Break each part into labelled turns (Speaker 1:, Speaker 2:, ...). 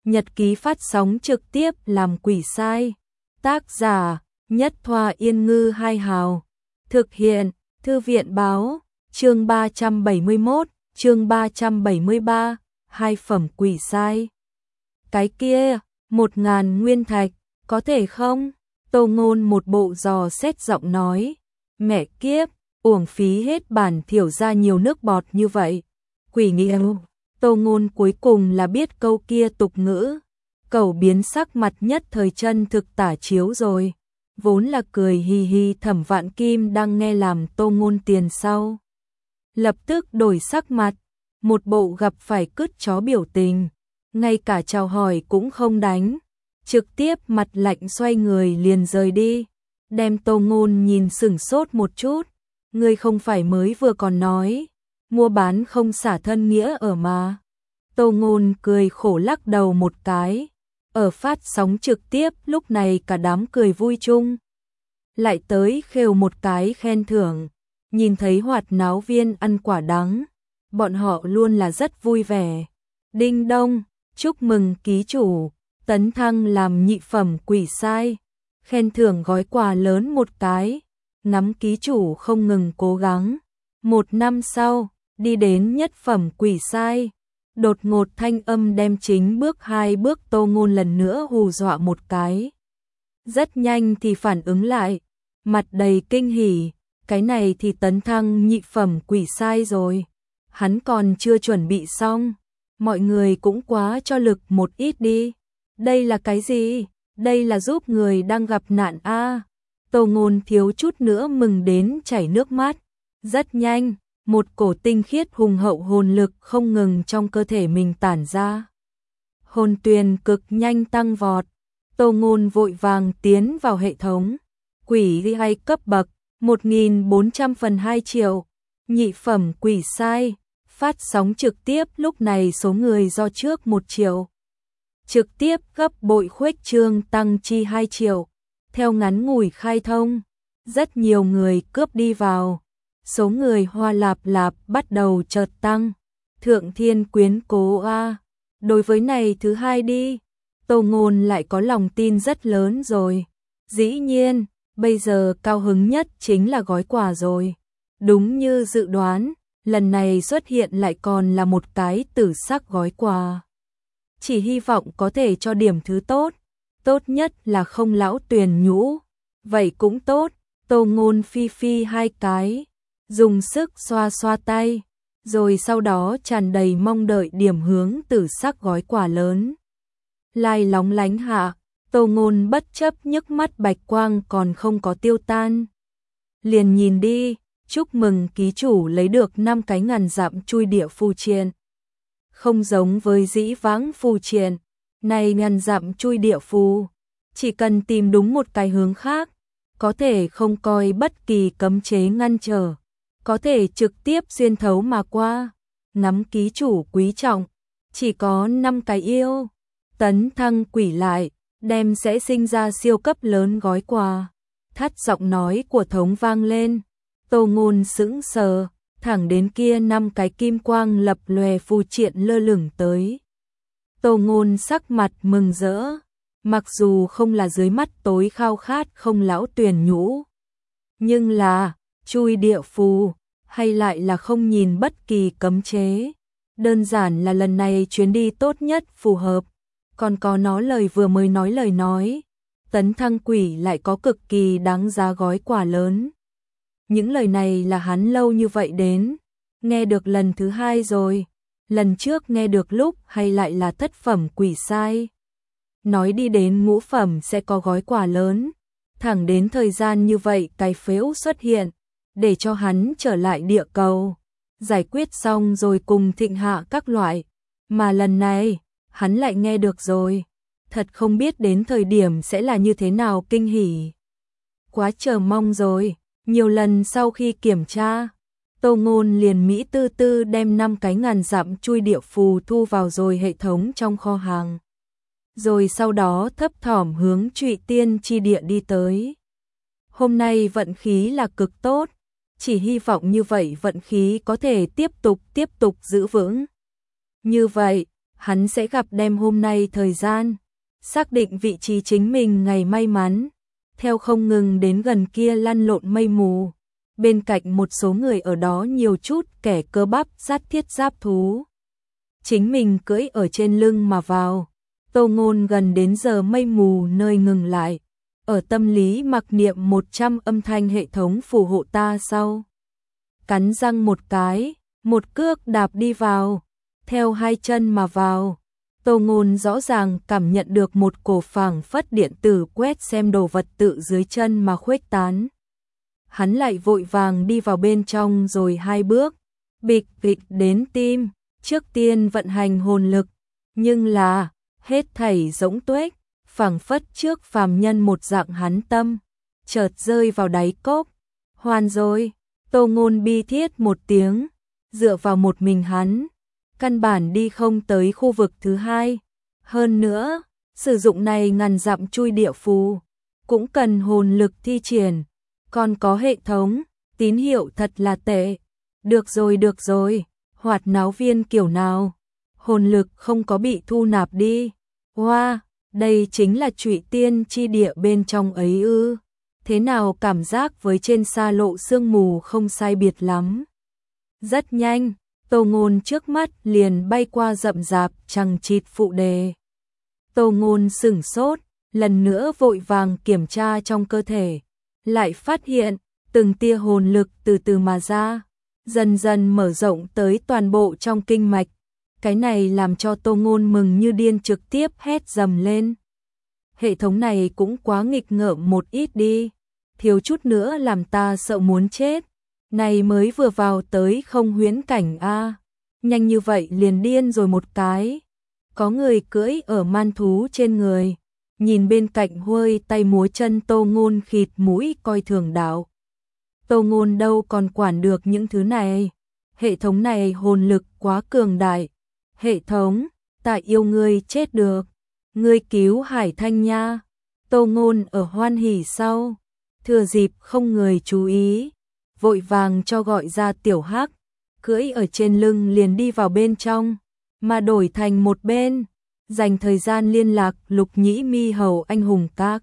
Speaker 1: Nhật ký phát sóng trực tiếp làm quỷ sai. Tác giả Nhất Thoa Yên Ngư Hai Hào. Thực hiện Thư viện Báo. Chương 371, chương 373, hai phẩm quỷ sai. Cái kia, 1000 nguyên thạch, có thể không? Tô Ngôn một bộ dò xét giọng nói. Mẹ kiếp, uổng phí hết bản thiểu ra nhiều nước bọt như vậy. Quỷ nghiêu. Tô Ngôn cuối cùng là biết câu kia tục ngữ. Cẩu biến sắc mặt nhất thời chân thực tả chiếu rồi. Vốn là cười hì hì Thẩm Vạn Kim đang nghe làm Tô Ngôn tiền sau. Lập tức đổi sắc mặt, một bộ gặp phải cứt chó biểu tình. Ngay cả chào hỏi cũng không đánh. Trực tiếp mặt lạnh xoay người liền rời đi. Đem Tô Ngôn nhìn sửng sốt một chút. Ngươi không phải mới vừa còn nói mua bán không xả thân nghĩa ở mà. Tô Ngôn cười khổ lắc đầu một cái. Ở phát sóng trực tiếp lúc này cả đám cười vui chung. Lại tới khều một cái khen thưởng. Nhìn thấy hoạt náo viên ăn quả đắng. Bọn họ luôn là rất vui vẻ. Đinh đông, chúc mừng ký chủ. Tấn thăng làm nhị phẩm quỷ sai. Khen thưởng gói quà lớn một cái. Ngắm ký chủ không ngừng cố gắng. 1 năm sau, đi đến nhất phẩm quỷ sai. Đột ngột thanh âm đem chính bước 2 bước Tô Ngôn lần nữa hù dọa một cái. Rất nhanh thì phản ứng lại. Mặt đầy kinh hỉ. Cái này thì tấn thăng nhị phẩm quỷ sai rồi. Hắn còn chưa chuẩn bị xong. Mọi người cũng quá cho lực một ít đi. Đây là cái gì? Đây là giúp người đang gặp nạn a. Tô Ngôn thiếu chút nữa mừng đến chảy nước mắt. Rất nhanh, một cổ tinh khiết hùng hậu hồn lực không ngừng trong cơ thể mình tản ra. Hồn tuyền cực nhanh tăng vọt. Tô Ngôn vội vàng tiến vào hệ thống. Quỷ hay cấp bậc 1400 phần 2 triệu. Nhị phẩm quỷ sai. Phát sóng trực tiếp lúc này số người do trước 1 triệu. Trực tiếp gấp bội khuếch trương tăng chi 2 triệu. Theo ngắn ngủi khai thông, rất nhiều người cướp đi vào. Số người hoa lạp lạp bắt đầu chợt tăng. Thượng thiên quyến cố a. Đối với này thứ hai đi, Tô Ngôn lại có lòng tin rất lớn rồi. Dĩ nhiên, bây giờ cao hứng nhất chính là gói quà rồi. Đúng như dự đoán, lần này xuất hiện lại còn là một cái tử sắc gói quà. Chỉ hy vọng có thể cho điểm thứ tốt. Tốt nhất là không lão tuyền nhũ. Vậy cũng tốt. Tô Ngôn phi phi 2 cái. Dùng sức xoa xoa tay. Rồi sau đó tràn đầy mong đợi điểm hướng tử sắc gói quà lớn. Lai lóng lánh hạ. Tô Ngôn bất chấp nhức mắt bạch quang còn không có tiêu tan. Liền nhìn đi. Chúc mừng ký chủ lấy được 5 cái ngàn dặm chui địa phù triện. Không giống với dĩ vãng phù triện. Này ngàn dặm chui địa phù, chỉ cần tìm đúng một cái hướng khác, có thể không coi bất kỳ cấm chế ngăn trở, có thể trực tiếp xuyên thấu mà qua. Ngắm ký chủ quý trọng, chỉ có 5 cái yêu. Tấn thăng quỷ lại, đem sẽ sinh ra siêu cấp lớn gói quà. Thắt giọng nói của thống vang lên. Tô Ngôn sững sờ, thẳng đến kia 5 cái kim quang lập lòe phù triện lơ lửng tới. Tô Ngôn sắc mặt mừng rỡ, mặc dù không là dưới mắt tối khao khát không lão tuyền nhũ. Nhưng là, chui địa phù, hay lại là không nhìn bất kỳ cấm chế. Đơn giản là lần này chuyến đi tốt nhất phù hợp. Còn có nó lời vừa mới nói lời nói. Tấn thăng quỷ lại có cực kỳ đáng giá gói quà lớn. Những lời này là hắn lâu như vậy đến. Nghe được lần thứ 2 rồi. Lần trước nghe được lúc hay lại là thất phẩm quỷ sai. Nói đi đến ngũ phẩm sẽ có gói quà lớn. Thẳng đến thời gian như vậy cái phễu xuất hiện. Để cho hắn trở lại địa cầu. Giải quyết xong rồi cùng thịnh hạ các loại. Mà lần này, hắn lại nghe được rồi. Thật không biết đến thời điểm sẽ là như thế nào kinh hỉ. Quá chờ mong rồi. Nhiều lần sau khi kiểm tra, Tô Ngôn liền mỹ tư tư đem 5 cái ngàn dặm chui địa phù thu vào rồi hệ thống trong kho hàng. Rồi sau đó thấp thỏm hướng Trụy Tiên chi địa đi tới. Hôm nay vận khí là cực tốt, chỉ hy vọng như vậy vận khí có thể tiếp tục giữ vững. Như vậy, hắn sẽ gặp đêm hôm nay thời gian, xác định vị trí chính mình ngày may mắn, theo không ngừng đến gần kia lăn lộn mây mù. Bên cạnh một số người ở đó nhiều chút kẻ cơ bắp dắt thiết giáp thú. Chính mình cưỡi ở trên lưng mà vào. Tô Ngôn gần đến giờ mây mù nơi ngừng lại. Ở tâm lý mặc niệm 100 âm thanh hệ thống phù hộ ta sau. Cắn răng một cái, một cước đạp đi vào, theo hai chân mà vào. Tô Ngôn rõ ràng cảm nhận được một cổ phảng phất điện tử quét xem đồ vật tự dưới chân mà khuếch tán. Hắn lại vội vàng đi vào bên trong rồi hai bước, bịch bịch đến tim, trước tiên vận hành hồn lực, nhưng là, hết thảy rỗng tuếch, phảng phất trước phàm nhân một dạng hắn tâm, chợt rơi vào đáy cốc, hoàn rồi, Tô Ngôn bi thiết một tiếng, dựa vào một mình hắn, căn bản đi không tới khu vực thứ hai, hơn nữa, sử dụng này ngàn dặm chui địa phù, cũng cần hồn lực thi triển. Còn có hệ thống, tín hiệu thật là tệ. Được rồi, hoạt náo viên kiểu nào? Hồn lực không có bị thu nạp đi. Wow, đây chính là Trụy Tiên chi địa bên trong ấy ư. Thế nào cảm giác với trên xa lộ sương mù không sai biệt lắm. Rất nhanh, Tô Ngôn trước mắt liền bay qua rậm rạp chằng chịt phụ đề. Tô Ngôn sửng sốt, lần nữa vội vàng kiểm tra trong cơ thể. Lại phát hiện, từng tia hồn lực từ từ mà ra, dần dần mở rộng tới toàn bộ trong kinh mạch. Cái này làm cho Tô Ngôn mừng như điên trực tiếp hét dầm lên. Hệ thống này cũng quá nghịch ngợm một ít đi, thiếu chút nữa làm ta sợ muốn chết. Này mới vừa vào tới không huyễn cảnh a, nhanh như vậy liền điên rồi một cái. Có người cưỡi ở man thú trên người. Nhìn bên cạnh huôi tay múa chân Tô Ngôn khịt mũi coi thường đạo. Tô Ngôn đâu còn quản được những thứ này. Hệ thống này hồn lực quá cường đại. Hệ thống, ta yêu ngươi chết được. Ngươi cứu Hải Thanh nha. Tô Ngôn ở hoan hỉ sau. Thừa dịp không người chú ý. Vội vàng cho gọi ra Tiểu Hắc. Cưỡi ở trên lưng liền đi vào bên trong. Mà đổi thành một bên. Dành thời gian liên lạc Lục Nhĩ Mi hầu anh hùng các.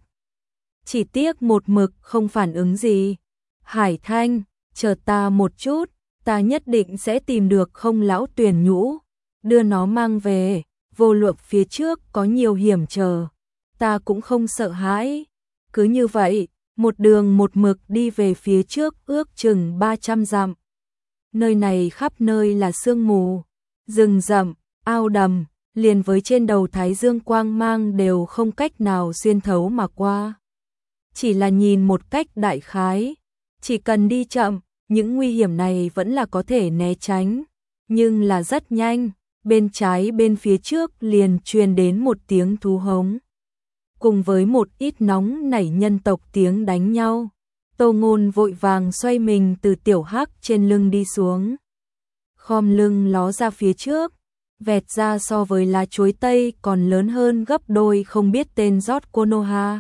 Speaker 1: Chỉ tiếc một mực không phản ứng gì. Hải Thanh, chờ ta một chút, ta nhất định sẽ tìm được không lão tuyển nhũ, đưa nó mang về, vô luận phía trước có nhiều hiểm trở, ta cũng không sợ hãi. Cứ như vậy, một đường một mực đi về phía trước ước chừng 300 dặm. Nơi này khắp nơi là sương mù, rừng rậm, ao đầm. Liền với trên đầu thái dương quang mang đều không cách nào xuyên thấu mà qua. Chỉ là nhìn một cách đại khái, chỉ cần đi chậm, những nguy hiểm này vẫn là có thể né tránh, nhưng là rất nhanh, bên trái bên phía trước liền truyền đến một tiếng thú hống. Cùng với một ít nóng nảy nhân tộc tiếng đánh nhau, Tô Ngôn vội vàng xoay mình từ Tiểu Hắc trên lưng đi xuống. Khom lưng ló ra phía trước. Vẹt ra so với lá chuối tây còn lớn hơn gấp đôi không biết tên rót Konoha.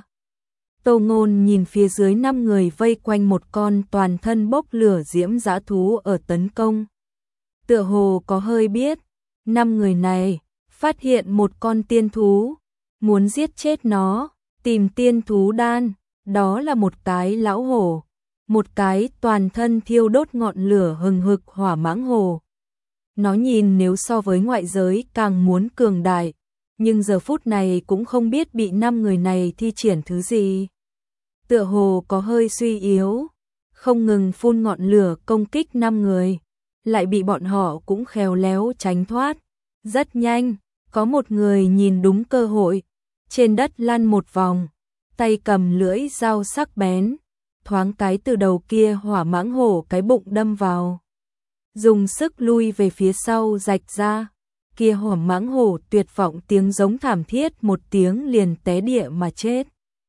Speaker 1: Tô Ngôn nhìn phía dưới 5 người vây quanh một con toàn thân bốc lửa diễm dã thú ở tấn công. Tựa hồ có hơi biết, 5 người này phát hiện một con tiên thú, muốn giết chết nó, tìm tiên thú đan, đó là một cái lão hổ, một cái toàn thân thiêu đốt ngọn lửa hừng hực hỏa mãng hổ. Nó nhìn nếu so với ngoại giới càng muốn cường đại, nhưng giờ phút này cũng không biết bị 5 người này thi triển thứ gì. Tựa hồ có hơi suy yếu, không ngừng phun ngọn lửa công kích 5 người, lại bị bọn họ cũng khéo léo tránh thoát. Rất nhanh, có một người nhìn đúng cơ hội, trên đất lăn một vòng, tay cầm lưỡi dao sắc bén, thoáng cái từ đầu kia hỏa mãng hổ cái bụng đâm vào. Dùng sức lui về phía sau rạch ra, kia hỏa mãng hổ tuyệt vọng tiếng giống thảm thiết một tiếng liền té địa mà chết.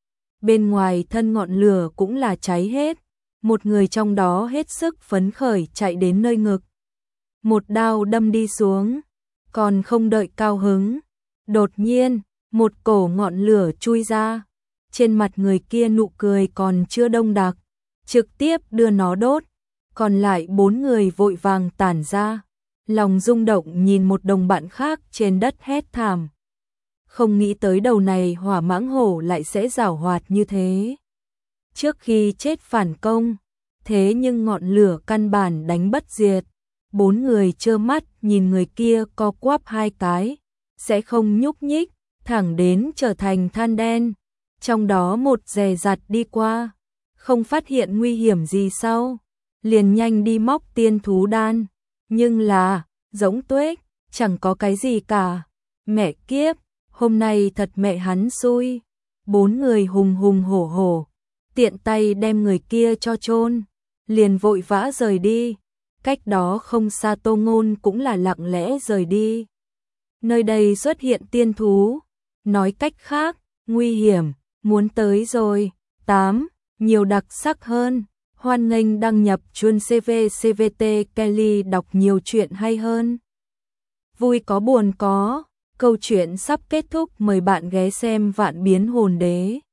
Speaker 1: Bên ngoài thân ngọn lửa cũng là cháy hết, một người trong đó hết sức phấn khởi chạy đến nơi ngực. Một đao đâm đi xuống, còn không đợi cao hứng. Đột nhiên, một cổ ngọn lửa chui ra, trên mặt người kia nụ cười còn chưa đông đặc, trực tiếp đưa nó đốt. Còn lại 4 người vội vàng tản ra, lòng rung động nhìn một đồng bạn khác trên đất hét thảm. Không nghĩ tới đầu này hỏa mãng hổ lại sẽ giảo hoạt như thế. Trước khi chết phản công, thế nhưng ngọn lửa căn bản đánh bất diệt. 4 người trơ mắt nhìn người kia co quắp 2 cái, sẽ không nhúc nhích, thẳng đến trở thành than đen. Trong đó một dè dặt đi qua, không phát hiện nguy hiểm gì sau, liền nhanh đi móc tiên thú đan. Nhưng là, giống tuếch, chẳng có cái gì cả. Mẹ kiếp, hôm nay thật mẹ hắn xui. 4 người hùng hùng hổ hổ, tiện tay đem người kia cho chôn, liền vội vã rời đi. Cách đó không xa Tô Ngôn cũng là lặng lẽ rời đi. Nơi đây xuất hiện tiên thú, nói cách khác, nguy hiểm, muốn tới rồi. 8. Nhiều đặc sắc hơn. Hoan nghênh đăng nhập chuông CV CVT Kelly đọc nhiều chuyện hay hơn. Vui có buồn có, câu chuyện sắp kết thúc, mời bạn ghé xem Vạn Biến Hồn Đế.